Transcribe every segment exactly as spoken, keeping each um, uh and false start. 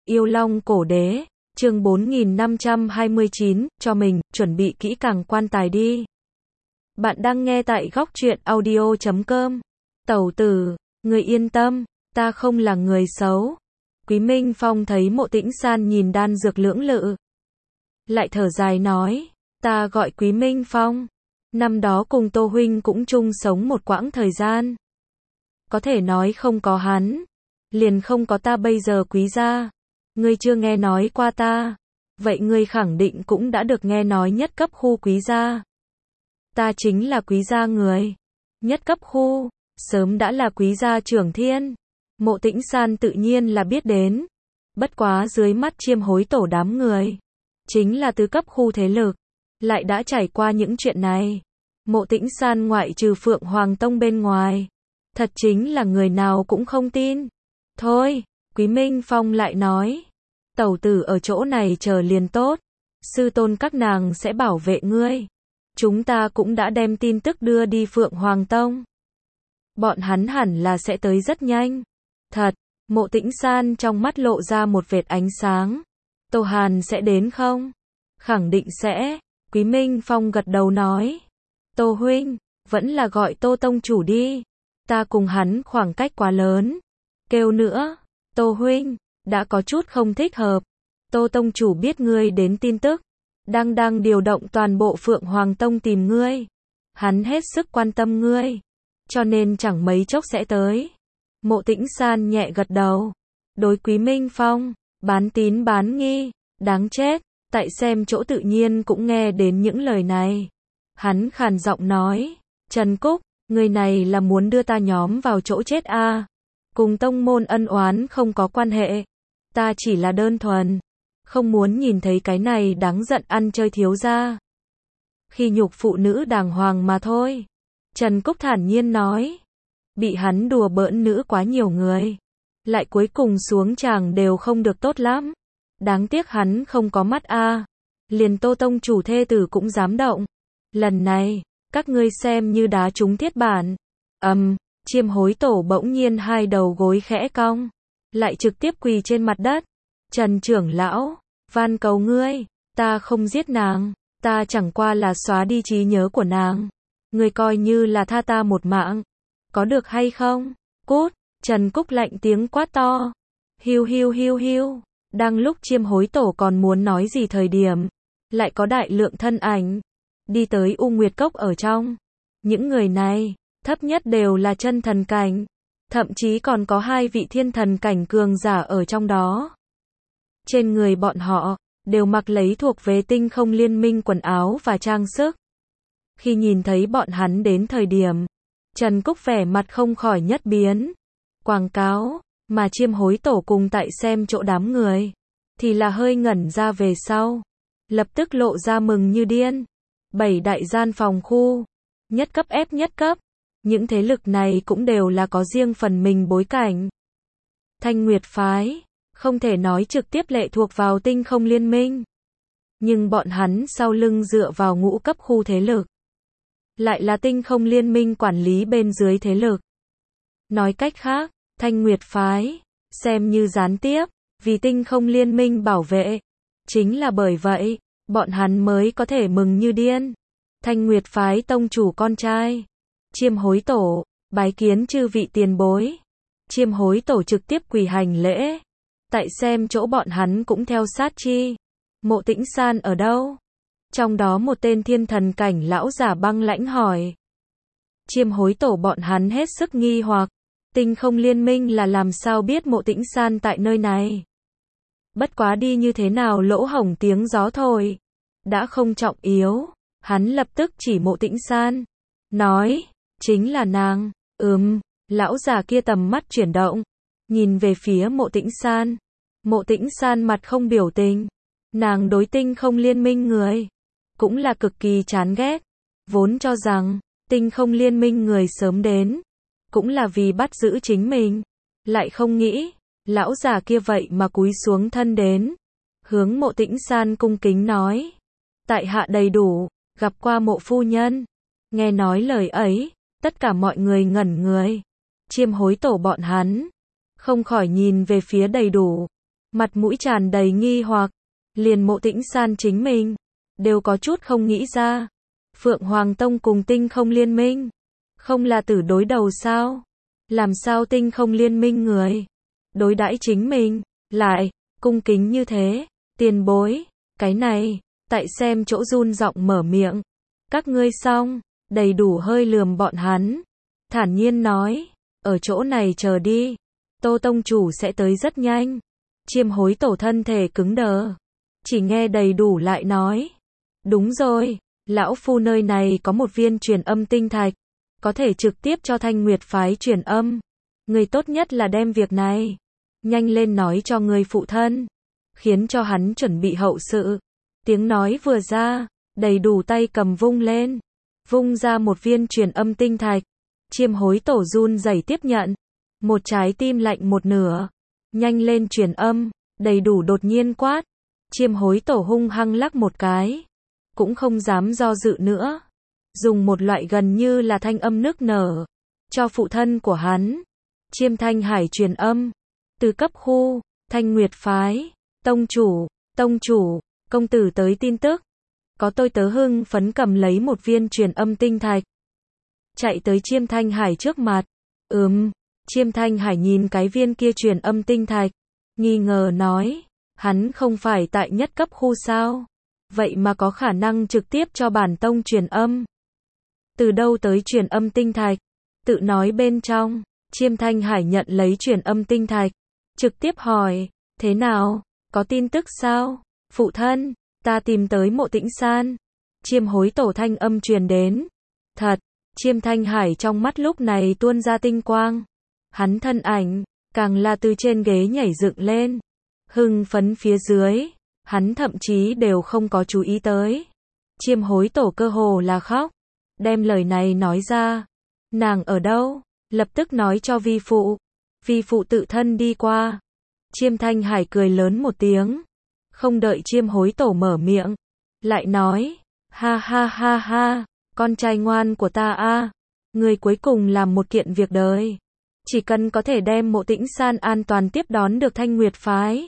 Yêu Long Cổ Đế, chương bốn nghìn năm trăm hai mươi chín, cho mình, chuẩn bị kỹ càng quan tài đi. Bạn đang nghe tại góc truyện audio chấm com. Tẩu tử, người yên tâm, ta không là người xấu. Quý Minh Phong thấy Mộ Tĩnh San nhìn đan dược lưỡng lự. Lại thở dài nói, ta gọi Quý Minh Phong. Năm đó cùng Tô Huynh cũng chung sống một quãng thời gian. Có thể nói không có hắn, liền không có ta bây giờ Quý gia. Ngươi chưa nghe nói qua ta, vậy ngươi khẳng định cũng đã được nghe nói nhất cấp khu Quý gia. Ta chính là Quý gia người. Nhất cấp khu, sớm đã là Quý gia trưởng thiên. Mộ Tĩnh San tự nhiên là biết đến. Bất quá dưới mắt Chiêm Hối Tổ đám người, chính là tứ cấp khu thế lực, lại đã trải qua những chuyện này. Mộ Tĩnh San ngoại trừ Phượng Hoàng Tông bên ngoài, thật chính là người nào cũng không tin. Thôi, Quý Minh Phong lại nói, tẩu tử ở chỗ này chờ liền tốt, sư tôn các nàng sẽ bảo vệ ngươi. Chúng ta cũng đã đem tin tức đưa đi Phượng Hoàng Tông. Bọn hắn hẳn là sẽ tới rất nhanh. Thật, Mộ Tĩnh San trong mắt lộ ra một vệt ánh sáng. Tô Hàn sẽ đến không? Khẳng định sẽ. Quý Minh Phong gật đầu nói. Tô Huynh, vẫn là gọi Tô Tông Chủ đi. Ta cùng hắn khoảng cách quá lớn. Kêu nữa, Tô Huynh, đã có chút không thích hợp. Tô Tông Chủ biết ngươi đến tin tức, đang đang điều động toàn bộ Phượng Hoàng Tông tìm ngươi. Hắn hết sức quan tâm ngươi, cho nên chẳng mấy chốc sẽ tới. Mộ Tĩnh San nhẹ gật đầu. Đối Quý Minh Phong, bán tín bán nghi, đáng chết. Tại xem chỗ tự nhiên cũng nghe đến những lời này. Hắn khàn giọng nói, Trần Cúc, người này là muốn đưa ta nhóm vào chỗ chết a? À? Cùng tông môn ân oán không có quan hệ. Ta chỉ là đơn thuần không muốn nhìn thấy cái này đáng giận ăn chơi thiếu gia. Khi nhục phụ nữ đàng hoàng mà thôi. Trần Cúc thản nhiên nói. Bị hắn đùa bỡn nữ quá nhiều người, lại cuối cùng xuống chàng đều không được tốt lắm. Đáng tiếc hắn không có mắt a. À. Liền Tô Tông Chủ thê tử cũng dám động. Lần này, các ngươi xem như đá trúng thiết bản. Ầm, um, Chiêm Hối Tổ bỗng nhiên hai đầu gối khẽ cong, lại trực tiếp quỳ trên mặt đất. Trần trưởng lão, van cầu ngươi, ta không giết nàng, ta chẳng qua là xóa đi trí nhớ của nàng. Ngươi coi như là tha ta một mạng, có được hay không? Cút! Trần Cúc lạnh tiếng quát to. Hiu hiu hiu hiu. Đang lúc Chiêm Hối Tổ còn muốn nói gì thời điểm, lại có đại lượng thân ảnh đi tới U Nguyệt Cốc ở trong. Những người này, thấp nhất đều là chân thần cảnh, thậm chí còn có hai vị thiên thần cảnh cường giả ở trong đó. Trên người bọn họ, đều mặc lấy thuộc về Tinh Không Liên Minh quần áo và trang sức. Khi nhìn thấy bọn hắn đến thời điểm, Trần Cúc vẻ mặt không khỏi nhất biến. Quảng cáo, mà Chiêm Hối Tổ cùng tại xem chỗ đám người, thì là hơi ngẩn ra về sau. Lập tức lộ ra mừng như điên. Bảy đại gian phòng khu, nhất cấp ép nhất cấp. Những thế lực này cũng đều là có riêng phần mình bối cảnh. Thanh Nguyệt Phái, không thể nói trực tiếp lệ thuộc vào Tinh Không Liên Minh. Nhưng bọn hắn sau lưng dựa vào ngũ cấp khu thế lực. Lại là Tinh Không Liên Minh quản lý bên dưới thế lực. Nói cách khác, Thanh Nguyệt Phái, xem như gián tiếp, vì Tinh Không Liên Minh bảo vệ. Chính là bởi vậy, bọn hắn mới có thể mừng như điên. Thanh Nguyệt Phái tông chủ con trai, Chiêm Hối Tổ, bái kiến chư vị tiền bối. Chiêm Hối Tổ trực tiếp quỳ hành lễ. Tại xem chỗ bọn hắn cũng theo sát chi. Mộ Tĩnh San ở đâu? Trong đó một tên thiên thần cảnh lão giả băng lãnh hỏi. Chiêm Hối Tổ bọn hắn hết sức nghi hoặc. Tinh Không Liên Minh là làm sao biết Mộ Tĩnh San tại nơi này? Bất quá đi như thế nào lỗ hổng tiếng gió thổi. Đã không trọng yếu. Hắn lập tức chỉ Mộ Tĩnh San. Nói, chính là nàng. Ừm, lão già kia tầm mắt chuyển động. Nhìn về phía Mộ Tĩnh San. Mộ Tĩnh San mặt không biểu tình. Nàng đối Tinh Không Liên Minh người cũng là cực kỳ chán ghét. Vốn cho rằng, Tinh Không Liên Minh người sớm đến, cũng là vì bắt giữ chính mình. Lại không nghĩ, lão già kia vậy mà cúi xuống thân đến. Hướng Mộ Tĩnh San cung kính nói. Tại hạ đầy đủ, gặp qua Mộ phu nhân. Nghe nói lời ấy, tất cả mọi người ngẩn người. Chiêm Hối Tổ bọn hắn không khỏi nhìn về phía đầy đủ. mặt mũi tràn đầy nghi hoặc, liền Mộ Tĩnh San chính mình đều có chút không nghĩ ra. Phượng Hoàng Tông cùng Tinh Không Liên Minh, không là tử đối đầu sao? Làm sao Tinh Không Liên Minh người đối đãi chính mình lại cung kính như thế? Tiền bối, cái này, tại xem chỗ run giọng mở miệng. Các ngươi xong, đầy đủ hơi lườm bọn hắn, thản nhiên nói, ở chỗ này chờ đi, Tô tông chủ sẽ tới rất nhanh. Chiêm Hối Tổ thân thể cứng đờ, chỉ nghe đầy đủ lại nói, đúng rồi, lão phu nơi này có một viên truyền âm tinh thạch, có thể trực tiếp cho Thanh Nguyệt phái truyền âm. Người tốt nhất là đem việc này nhanh lên nói cho người phụ thân, khiến cho hắn chuẩn bị hậu sự. Tiếng nói vừa ra, đầy đủ tay cầm vung lên, vung ra một viên truyền âm tinh thạch. Chiêm Hối Tổ run rẩy tiếp nhận, một trái tim lạnh một nửa. Nhanh lên truyền âm, đầy đủ đột nhiên quát. Chiêm Hối Tổ hung hăng lắc một cái, cũng không dám do dự nữa, dùng một loại gần như là thanh âm nức nở cho phụ thân của hắn. Chiêm Thanh Hải truyền âm từ cấp khu Thanh Nguyệt phái, tông chủ, tông chủ, công tử tới tin tức. Có tôi tớ hưng phấn cầm lấy một viên truyền âm tinh thạch, chạy tới Chiêm Thanh Hải trước mặt. Ừm, Chiêm Thanh Hải nhìn cái viên kia truyền âm tinh thạch, nghi ngờ nói, hắn không phải tại nhất cấp khu sao? Vậy mà có khả năng trực tiếp cho bản tông truyền âm. Từ đâu tới truyền âm tinh thạch? Tự nói bên trong. Chiêm Thanh Hải nhận lấy truyền âm tinh thạch, trực tiếp hỏi, thế nào, có tin tức sao? Phụ thân, ta tìm tới Mộ Tĩnh San. Chiêm Hối Tổ thanh âm truyền đến. Thật, Chiêm Thanh Hải trong mắt lúc này tuôn ra tinh quang. Hắn thân ảnh, càng là từ trên ghế nhảy dựng lên. Hưng phấn phía dưới, hắn thậm chí đều không có chú ý tới. Chiêm Hối Tổ cơ hồ là khóc, đem lời này nói ra. Nàng ở đâu? Lập tức nói cho vi phụ. Vi phụ tự thân đi qua. Chiêm Thanh Hải cười lớn một tiếng, không đợi Chiêm Hối Tổ mở miệng, lại nói, ha ha ha ha, con trai ngoan của ta a, người cuối cùng làm một kiện việc đời, chỉ cần có thể đem Mộ Tĩnh San an toàn tiếp đón được Thanh Nguyệt phái,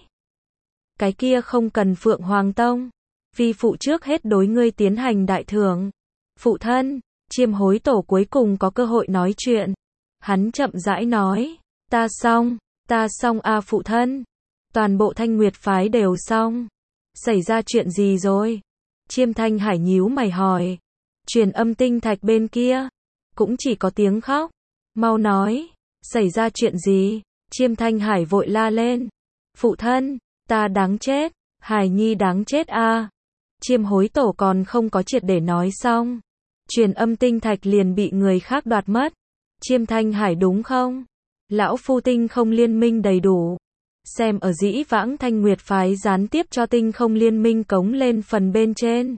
cái kia không cần Phượng Hoàng Tông, vi phụ trước hết đối ngươi tiến hành đại thưởng. Phụ thân, Chiêm Hối Tổ cuối cùng có cơ hội nói chuyện. Hắn chậm rãi nói, ta xong, ta xong a phụ thân. Toàn bộ Thanh Nguyệt phái đều xong. Xảy ra chuyện gì rồi? Chiêm Thanh Hải nhíu mày hỏi. Truyền âm tinh thạch bên kia, cũng chỉ có tiếng khóc. Mau nói, xảy ra chuyện gì? Chiêm Thanh Hải vội la lên. Phụ thân, ta đáng chết, Hải Nhi đáng chết a. Chiêm Hối Tổ còn không có triệt để nói xong, truyền âm tinh thạch liền bị người khác đoạt mất. Chiêm Thanh Hải đúng không? Lão phu Tinh Không Liên Minh đầy đủ. Xem ở dĩ vãng Thanh Nguyệt phái gián tiếp cho Tinh Không Liên Minh cống lên phần bên trên.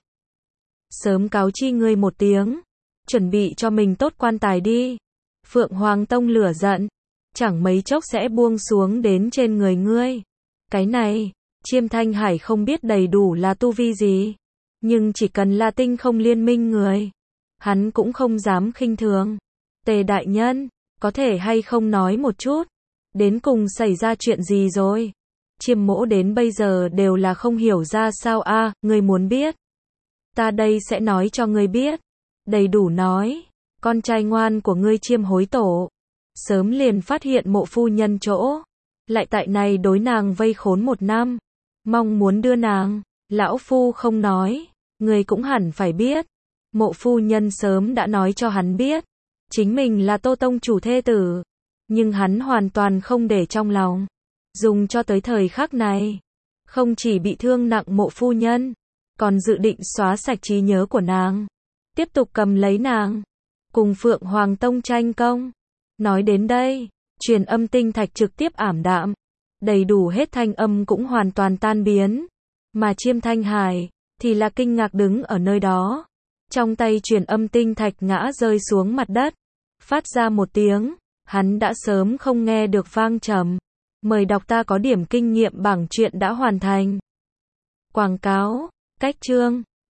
Sớm cáo chi ngươi một tiếng, chuẩn bị cho mình tốt quan tài đi. Phượng Hoàng Tông lửa giận, chẳng mấy chốc sẽ buông xuống đến trên người ngươi. Cái này, Chiêm Thanh Hải không biết đầy đủ là tu vi gì, nhưng chỉ cần là Tinh Không Liên Minh người, hắn cũng không dám khinh thường. Tề đại nhân, có thể hay không nói một chút, đến cùng xảy ra chuyện gì rồi? Chiêm Mỗ đến bây giờ đều là không hiểu ra sao a, à, ngươi muốn biết? Ta đây sẽ nói cho ngươi biết. Đầy đủ nói, con trai ngoan của ngươi Chiêm Hối Tổ, sớm liền phát hiện Mộ phu nhân chỗ, lại tại này đối nàng vây khốn một năm, mong muốn đưa nàng, lão phu không nói, ngươi cũng hẳn phải biết. Mộ phu nhân sớm đã nói cho hắn biết, chính mình là Tô tông chủ thê tử, nhưng hắn hoàn toàn không để trong lòng, dùng cho tới thời khắc này, không chỉ bị thương nặng Mộ phu nhân, còn dự định xóa sạch trí nhớ của nàng, tiếp tục cầm lấy nàng, cùng Phượng Hoàng Tông tranh công. Nói đến đây, truyền âm tinh thạch trực tiếp ảm đạm, đầy đủ hết thanh âm cũng hoàn toàn tan biến, mà Chiêm Thanh Hải thì là kinh ngạc đứng ở nơi đó, trong tay truyền âm tinh thạch ngã rơi xuống mặt đất, phát ra một tiếng, hắn đã sớm không nghe được vang trầm. Mời đọc ta có điểm kinh nghiệm bảng truyện đã hoàn thành. Quảng cáo, cách chương